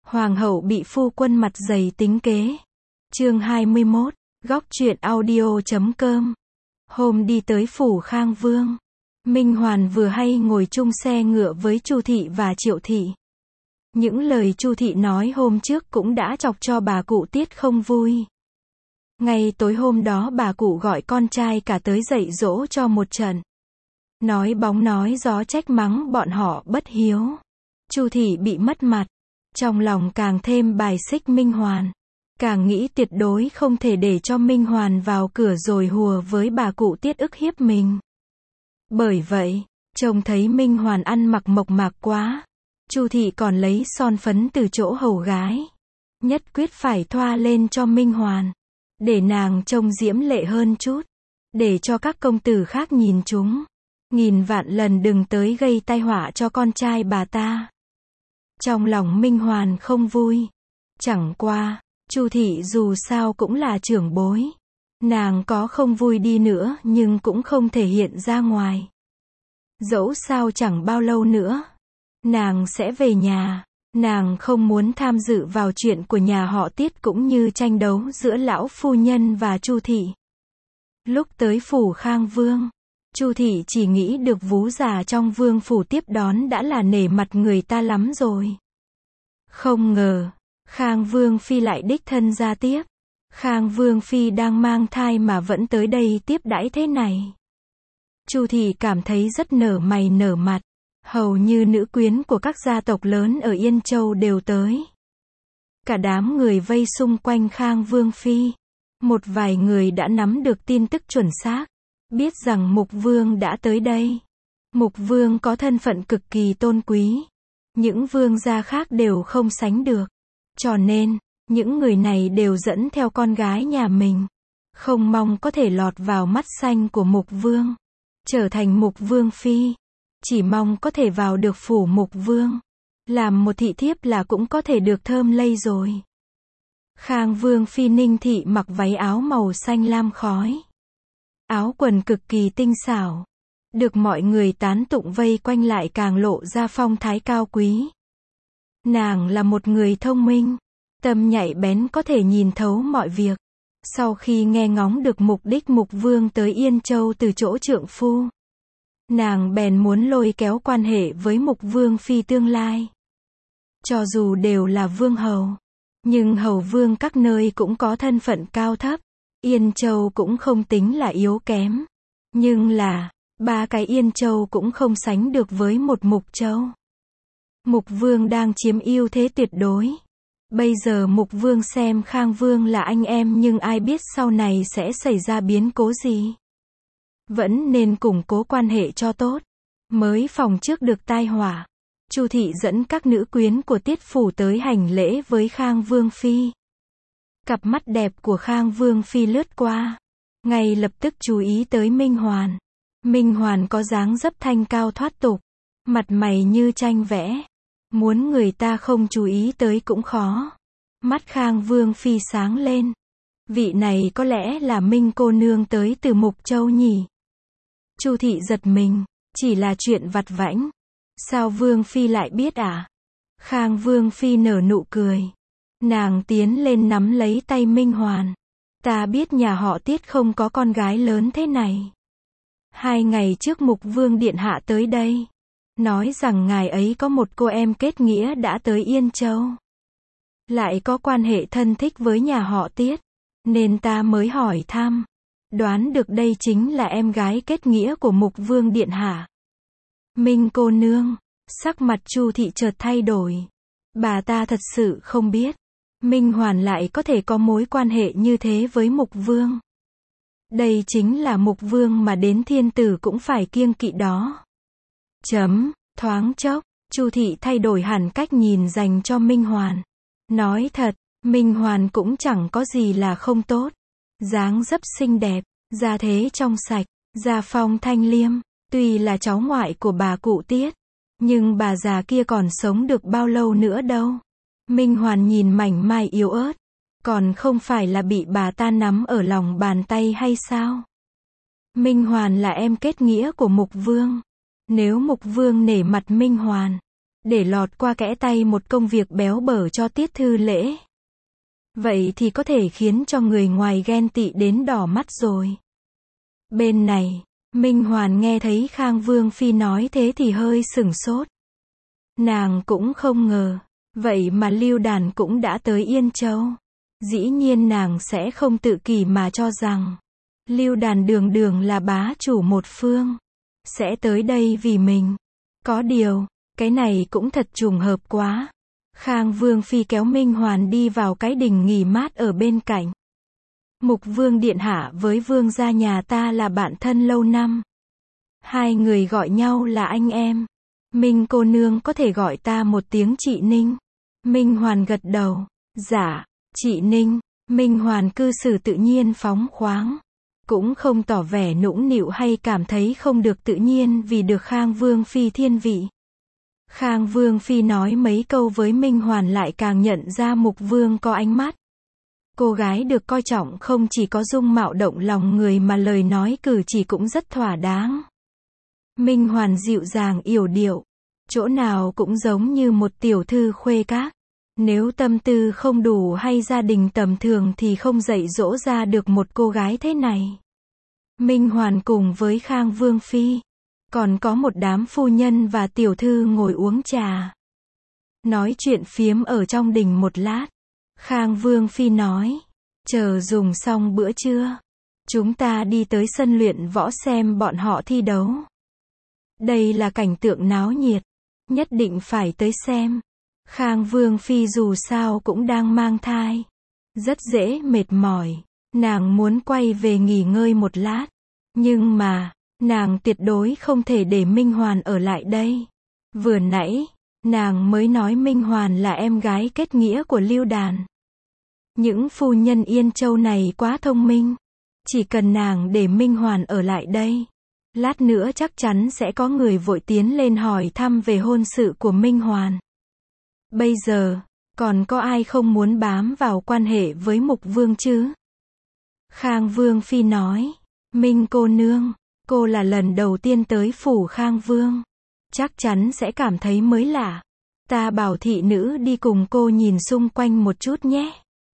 Hoàng hậu bị phu quân mặt dày tính kế. Chương 21, góc truyện audio.com. Hôm đi tới phủ Khang Vương, Minh Hoàn vừa hay ngồi chung xe ngựa với Chu thị và Triệu thị. Những lời Chu thị nói hôm trước cũng đã chọc cho bà cụ Tiết không vui. Ngay tối hôm đó bà cụ gọi con trai cả tới dạy dỗ cho một trận. Nói bóng nói gió trách mắng bọn họ bất hiếu. Chu thị bị mất mặt, trong lòng càng thêm bài xích Minh Hoàn. Càng nghĩ tuyệt đối không thể để cho Minh Hoàn vào cửa rồi hùa với bà cụ Tiết ức hiếp mình. Bởi vậy, trông thấy Minh Hoàn ăn mặc mộc mạc quá, Chu thị còn lấy son phấn từ chỗ hầu gái. Nhất quyết phải thoa lên cho Minh Hoàn, để nàng trông diễm lệ hơn chút, để cho các công tử khác nhìn chúng. Nghìn vạn lần đừng tới gây tai họa cho con trai bà ta. Trong lòng Minh Hoàn không vui. Chẳng qua, Chu thị dù sao cũng là trưởng bối. Nàng có không vui đi nữa nhưng cũng không thể hiện ra ngoài. Dẫu sao chẳng bao lâu nữa, nàng sẽ về nhà. Nàng không muốn tham dự vào chuyện của nhà họ Tiết cũng như tranh đấu giữa lão phu nhân và Chu thị. Lúc tới phủ Khang Vương, Chu thị chỉ nghĩ được vú già trong vương phủ tiếp đón đã là nể mặt người ta lắm rồi. Không ngờ, Khang Vương phi lại đích thân ra tiếp. Khang Vương phi đang mang thai mà vẫn tới đây tiếp đãi thế này. Chu thị cảm thấy rất nở mày nở mặt. Hầu như nữ quyến của các gia tộc lớn ở Yên Châu đều tới. Cả đám người vây xung quanh Khang Vương phi. Một vài người đã nắm được tin tức chuẩn xác, biết rằng Mục Vương đã tới đây. Mục Vương có thân phận cực kỳ tôn quý. Những vương gia khác đều không sánh được. Cho nên, những người này đều dẫn theo con gái nhà mình. Không mong có thể lọt vào mắt xanh của Mục Vương, trở thành Mục Vương phi. Chỉ mong có thể vào được phủ Mục Vương. Làm một thị thiếp là cũng có thể được thơm lây rồi. Khang Vương phi Ninh thị mặc váy áo màu xanh lam khói. Áo quần cực kỳ tinh xảo. Được mọi người tán tụng vây quanh lại càng lộ ra phong thái cao quý. Nàng là một người thông minh, tâm nhạy bén có thể nhìn thấu mọi việc. Sau khi nghe ngóng được mục đích Mục Vương tới Yên Châu từ chỗ trượng phu, nàng bèn muốn lôi kéo quan hệ với Mục Vương phi tương lai. Cho dù đều là vương hầu, nhưng hầu vương các nơi cũng có thân phận cao thấp. Yên Châu cũng không tính là yếu kém. Nhưng là, ba cái Yên Châu cũng không sánh được với một Mục Châu. Mục Vương đang chiếm ưu thế tuyệt đối. Bây giờ Mục Vương xem Khang Vương là anh em nhưng ai biết sau này sẽ xảy ra biến cố gì. Vẫn nên củng cố quan hệ cho tốt, mới phòng trước được tai họa. Chu thị dẫn các nữ quyến của Tiết phủ tới hành lễ với Khang Vương phi. Cặp mắt đẹp của Khang Vương phi lướt qua, ngay lập tức chú ý tới Minh Hoàn. Minh Hoàn có dáng dấp thanh cao thoát tục, mặt mày như tranh vẽ, muốn người ta không chú ý tới cũng khó. Mắt Khang Vương phi sáng lên. Vị này có lẽ là Minh cô nương tới từ Mục Châu nhỉ? Chu thị giật mình, chỉ là chuyện vặt vãnh. Sao Vương phi lại biết à? Khang Vương phi nở nụ cười. Nàng tiến lên nắm lấy tay Minh Hoàn. Ta biết nhà họ Tiết không có con gái lớn thế này. 2 ngày trước Mục Vương điện hạ tới đây, nói rằng ngài ấy có một cô em kết nghĩa đã tới Yên Châu, lại có quan hệ thân thích với nhà họ Tiết, nên ta mới hỏi thăm. Đoán được đây chính là em gái kết nghĩa của Mục Vương điện hạ. Minh cô nương, sắc mặt Chu thị chợt thay đổi. Bà ta thật sự không biết Minh Hoàn lại có thể có mối quan hệ như thế với Mục Vương. Đây chính là Mục Vương mà đến thiên tử cũng phải kiêng kỵ đó. Thoáng chốc, Chu thị thay đổi hẳn cách nhìn dành cho Minh Hoàn. Nói thật, Minh Hoàn cũng chẳng có gì là không tốt. Dáng dấp xinh đẹp, gia thế trong sạch, gia phong thanh liêm. Tuy là cháu ngoại của bà cụ Tiết, nhưng bà già kia còn sống được bao lâu nữa đâu. Minh Hoàn nhìn mảnh mai yếu ớt, còn không phải là bị bà ta nắm ở lòng bàn tay hay sao? Minh Hoàn là em kết nghĩa của Mục Vương. Nếu Mục Vương nể mặt Minh Hoàn, để lọt qua kẽ tay một công việc béo bở cho Tiết Thư Lễ. Vậy thì có thể khiến cho người ngoài ghen tị đến đỏ mắt rồi. Bên này, Minh Hoàn nghe thấy Khang Vương Phi nói thế thì hơi sửng sốt. Nàng cũng không ngờ, vậy mà Lưu Đàn cũng đã tới Yên Châu. Dĩ nhiên nàng sẽ không tự kỷ mà cho rằng Lưu Đàn đường đường là bá chủ một phương, sẽ tới đây vì mình. Có điều, cái này cũng thật trùng hợp quá. Khang Vương Phi kéo Minh Hoàn đi vào cái đình nghỉ mát ở bên cạnh. Mục Vương điện hạ với Vương gia nhà ta là bạn thân lâu năm. Hai người gọi nhau là anh em. Minh cô nương có thể gọi ta một tiếng chị Ninh. Minh Hoàn gật đầu. Dạ, chị Ninh. Minh Hoàn cư xử tự nhiên phóng khoáng. Cũng không tỏ vẻ nũng nịu hay cảm thấy không được tự nhiên vì được Khang Vương Phi thiên vị. Khang Vương Phi nói mấy câu với Minh Hoàn lại càng nhận ra Mục Vương có ánh mắt. Cô gái được coi trọng không chỉ có dung mạo động lòng người mà lời nói cử chỉ cũng rất thỏa đáng. Minh Hoàn dịu dàng yểu điệu, chỗ nào cũng giống như một tiểu thư khuê các. Nếu tâm tư không đủ hay gia đình tầm thường thì không dạy dỗ ra được một cô gái thế này. Minh Hoàn cùng với Khang Vương Phi, còn có một đám phu nhân và tiểu thư ngồi uống trà. Nói chuyện phiếm ở trong đình một lát. Khang Vương Phi nói, chờ dùng xong bữa trưa, chúng ta đi tới sân luyện võ xem bọn họ thi đấu. Đây là cảnh tượng náo nhiệt, nhất định phải tới xem. Khang Vương Phi dù sao cũng đang mang thai, rất dễ mệt mỏi, nàng muốn quay về nghỉ ngơi một lát. Nhưng mà, nàng tuyệt đối không thể để Minh Hoàn ở lại đây. Vừa nãy, nàng mới nói Minh Hoàn là em gái kết nghĩa của Lưu Đàn. Những phu nhân Yên Châu này quá thông minh. Chỉ cần nàng để Minh Hoàn ở lại đây, lát nữa chắc chắn sẽ có người vội tiến lên hỏi thăm về hôn sự của Minh Hoàn. Bây giờ, còn có ai không muốn bám vào quan hệ với Mục Vương chứ? Khang Vương Phi nói, Minh cô nương, cô là lần đầu tiên tới phủ Khang Vương. Chắc chắn sẽ cảm thấy mới lạ. Ta bảo thị nữ đi cùng cô nhìn xung quanh một chút nhé.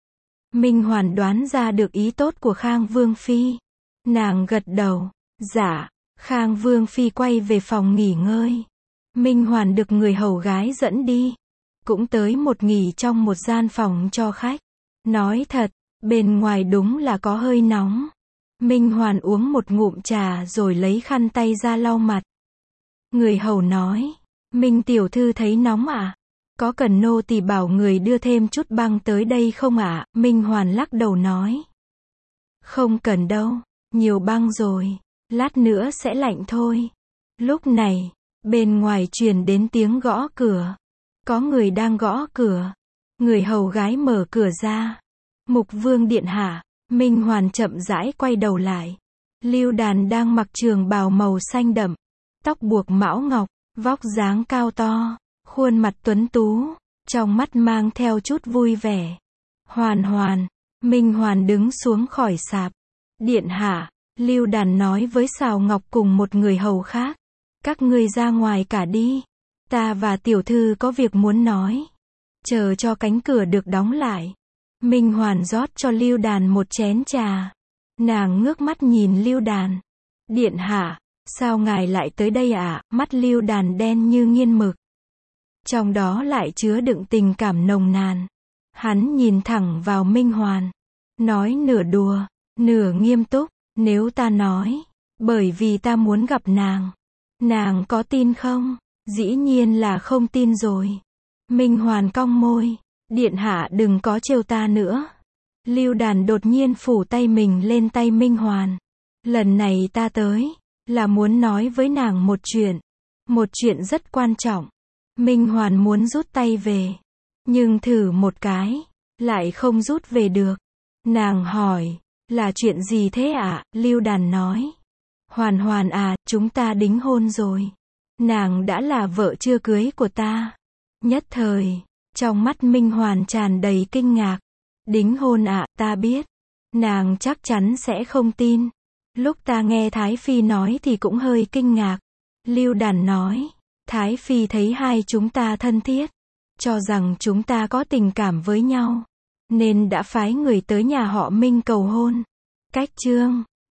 Minh Hoàn đoán ra được ý tốt của Khang Vương Phi. Nàng gật đầu. Dạ. Khang Vương Phi quay về phòng nghỉ ngơi. Minh Hoàn được người hầu gái dẫn đi. Cũng tới một nghỉ trong một gian phòng cho khách. Nói thật, bên ngoài đúng là có hơi nóng. Minh Hoàn uống một ngụm trà rồi lấy khăn tay ra lau mặt. Người hầu nói, Minh tiểu thư thấy nóng ạ? Có cần nô tỳ bảo người đưa thêm chút băng tới đây không ạ? Minh Hoàn lắc đầu nói. Không cần đâu, nhiều băng rồi, lát nữa sẽ lạnh thôi. Lúc này, bên ngoài truyền đến tiếng gõ cửa. Có người đang gõ cửa. Người hầu gái mở cửa ra. Mục Vương điện hạ. Minh Hoàn chậm rãi quay đầu lại. Lưu Đàn đang mặc trường bào màu xanh đậm, tóc buộc mão ngọc, vóc dáng cao to, khuôn mặt tuấn tú, trong mắt mang theo chút vui vẻ. Hoàn Hoàn. Minh Hoàn đứng xuống khỏi sạp. Điện hạ. Lưu Đàn nói với Sào Ngọc cùng một người hầu khác. Các ngươi ra ngoài cả đi. Ta và tiểu thư có việc muốn nói. Chờ cho cánh cửa được đóng lại. Minh Hoàn rót cho Lưu Đàn một chén trà. Nàng ngước mắt nhìn Lưu Đàn. Điện hạ, sao ngài lại tới đây ạ? Mắt Lưu Đàn đen như nghiên mực. Trong đó lại chứa đựng tình cảm nồng nàn. Hắn nhìn thẳng vào Minh Hoàn. Nói nửa đùa, nửa nghiêm túc. Nếu ta nói, bởi vì ta muốn gặp nàng. Nàng có tin không? Dĩ nhiên là không tin rồi. Minh Hoàn cong môi. Điện hạ đừng có trêu ta nữa. Lưu Đàn đột nhiên phủ tay mình lên tay Minh Hoàn. Lần này ta tới, là muốn nói với nàng một chuyện. Một chuyện rất quan trọng. Minh Hoàn muốn rút tay về. Nhưng thử một cái, lại không rút về được. Nàng hỏi, là chuyện gì thế ạ? Lưu Đàn nói. Hoàn Hoàn à, chúng ta đính hôn rồi. Nàng đã là vợ chưa cưới của ta. Nhất thời, trong mắt Minh Hoàn tràn đầy kinh ngạc. Đính hôn ạ, ta biết. Nàng chắc chắn sẽ không tin. Lúc ta nghe Thái Phi nói thì cũng hơi kinh ngạc. Lưu Đàn nói. Thái Phi thấy hai chúng ta thân thiết, cho rằng chúng ta có tình cảm với nhau, nên đã phái người tới nhà họ Minh cầu hôn. Cách chương